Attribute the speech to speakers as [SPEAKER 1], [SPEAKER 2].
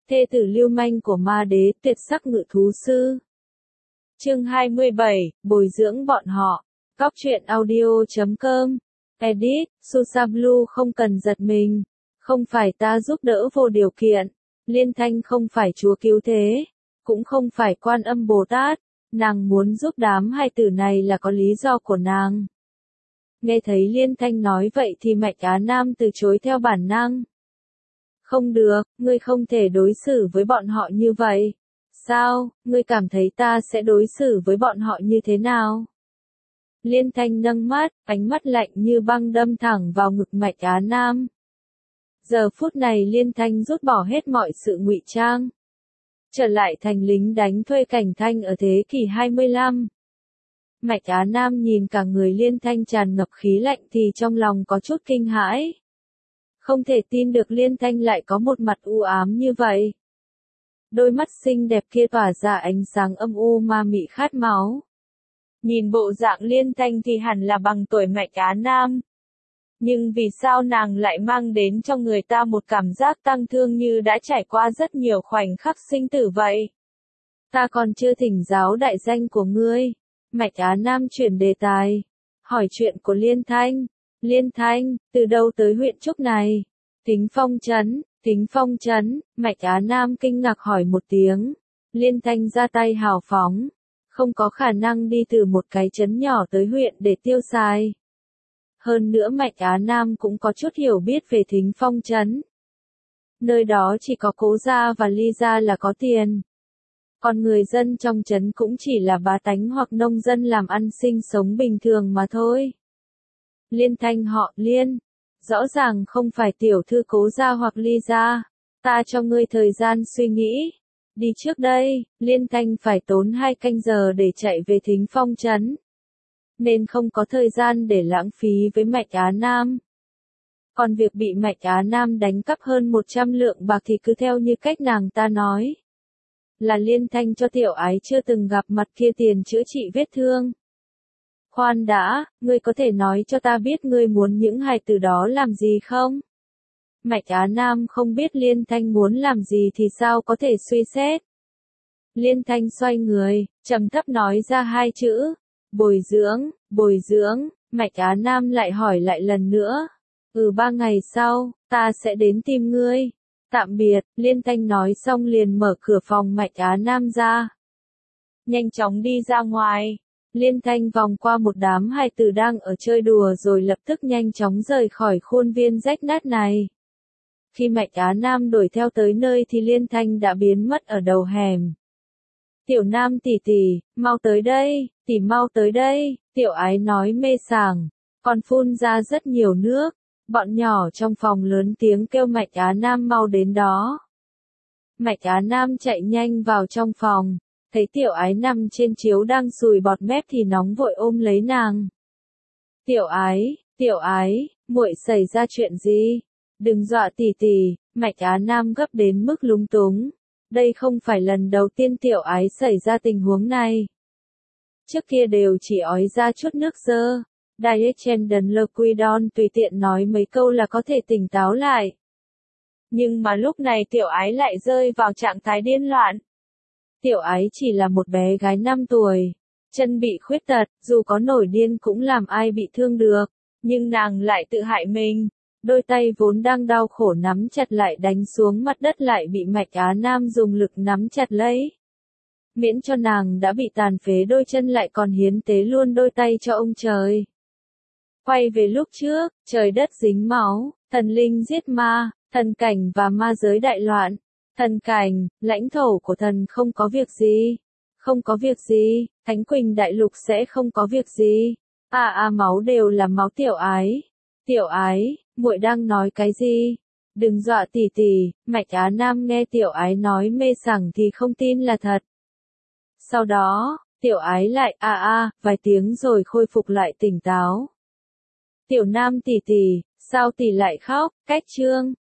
[SPEAKER 1] thê tử lưu manh của ma đế tuyệt sắc ngự thú sư. Chương 27, bồi dưỡng bọn họ. Góc truyện audio.com. Edit, Susablu không cần giật mình. Không phải ta giúp đỡ vô điều kiện. Liên Thanh không phải chúa cứu thế. Cũng không phải Quan Âm Bồ Tát. Nàng muốn giúp đám hai tử này là có lý do của nàng. Nghe thấy Liên Thanh nói vậy thì Mạch Á Nam từ chối theo bản năng. Không được, ngươi không thể đối xử với bọn họ như vậy. Sao, ngươi cảm thấy ta sẽ đối xử với bọn họ như thế nào? Liên Thanh nâng mắt, ánh mắt lạnh như băng đâm thẳng vào ngực Mạch Á Nam. Giờ phút này Liên Thanh rút bỏ hết mọi sự ngụy trang. Trở lại thành lính đánh thuê Cảnh Thanh ở thế kỷ 25. Mạch Á Nam nhìn cả người Liên Thanh tràn ngập khí lạnh thì trong lòng có chút kinh hãi. Không thể tin được Liên Thanh lại có một mặt u ám như vậy. Đôi mắt xinh đẹp kia tỏa ra ánh sáng âm u ma mị khát máu. Nhìn bộ dạng Liên Thanh thì hẳn là bằng tuổi Mạch Á Nam. Nhưng vì sao nàng lại mang đến cho người ta một cảm giác tang thương như đã trải qua rất nhiều khoảnh khắc sinh tử vậy? Ta còn chưa thỉnh giáo đại danh của ngươi. Mạch Á Nam chuyển đề tài. Hỏi chuyện của Liên Thanh. Liên Thanh, từ đâu tới huyện Trúc này? Tính Phong Trấn, Mạch Á Nam kinh ngạc hỏi một tiếng. Liên Thanh ra tay hào phóng. Không có khả năng đi từ một cái trấn nhỏ tới huyện để tiêu xài. Hơn nữa Mạch Á Nam cũng có chút hiểu biết về Thính Phong Trấn. Nơi đó chỉ có Cố gia và Ly gia là có tiền. Còn người dân trong trấn cũng chỉ là bá tánh hoặc nông dân làm ăn sinh sống bình thường mà thôi. Liên Thanh họ Liên. Rõ ràng không phải tiểu thư Cố gia hoặc Ly gia. Ta cho ngươi thời gian suy nghĩ. Đi trước đây, Liên Thanh phải tốn 2 canh giờ để chạy về Thính Phong Trấn. Nên không có thời gian để lãng phí với Mạch Á Nam. Còn việc bị Mạch Á Nam đánh cắp hơn 100 lượng bạc thì cứ theo như cách nàng ta nói. Là Liên Thanh cho tiểu ái chưa từng gặp mặt kia tiền chữa trị vết thương. Khoan đã, ngươi có thể nói cho ta biết ngươi muốn những hài tử đó làm gì không? Mạch Á Nam không biết Liên Thanh muốn làm gì thì sao có thể suy xét. Liên Thanh xoay người, trầm thấp nói ra 2 chữ. Bồi dưỡng, Mạch Á Nam lại hỏi lại lần nữa. 3 ngày sau, ta sẽ đến tìm ngươi. Tạm biệt, Liên Thanh nói xong liền mở cửa phòng Mạch Á Nam ra. Nhanh chóng đi ra ngoài. Liên Thanh vòng qua một đám hài tử đang ở chơi đùa rồi lập tức nhanh chóng rời khỏi khuôn viên rách nát này. Khi Mạch Á Nam đuổi theo tới nơi thì Liên Thanh đã biến mất ở đầu hẻm. Tiểu Nam tỷ tỷ, mau tới đây, tỷ mau tới đây, tiểu ái nói mê sảng, còn phun ra rất nhiều nước. Bọn nhỏ trong phòng lớn tiếng kêu Mạch Á Nam mau đến đó. Mạch Á Nam chạy nhanh vào trong phòng, thấy tiểu ái nằm trên chiếu đang sùi bọt mép thì nóng vội ôm lấy nàng. Tiểu ái, muội xảy ra chuyện gì? Đừng dọa tỷ tỷ, Mạch Á Nam gấp đến mức lúng túng. Đây không phải lần đầu tiên tiểu ái xảy ra tình huống này. Trước kia đều chỉ ói ra chút nước dơ. Dietendon tùy tiện nói mấy câu là có thể tỉnh táo lại. Nhưng mà lúc này tiểu ái lại rơi vào trạng thái điên loạn. Tiểu ái chỉ là một bé gái 5 tuổi. Chân bị khuyết tật, dù có nổi điên cũng làm ai bị thương được. Nhưng nàng lại tự hại mình. Đôi tay vốn đang đau khổ nắm chặt lại đánh xuống mặt đất lại bị Mạch Á Nam dùng lực nắm chặt lấy. Miễn cho nàng đã bị tàn phế đôi chân lại còn hiến tế luôn đôi tay cho ông trời. Quay về lúc trước, trời đất dính máu, thần linh giết ma, thần cảnh và ma giới đại loạn. Thần cảnh, lãnh thổ của thần không có việc gì. Không có việc gì, Thánh Quỳnh đại lục sẽ không có việc gì. Máu đều là máu tiểu ái. Tiểu ái, muội đang nói cái gì? Đừng dọa tỷ tỷ, Mạch Á Nam nghe tiểu ái nói mê sảng thì không tin là thật. Sau đó, tiểu ái lại vài tiếng rồi khôi phục lại tỉnh táo. Tiểu Nam tỷ tỷ, sao tỷ lại khóc? Cách chương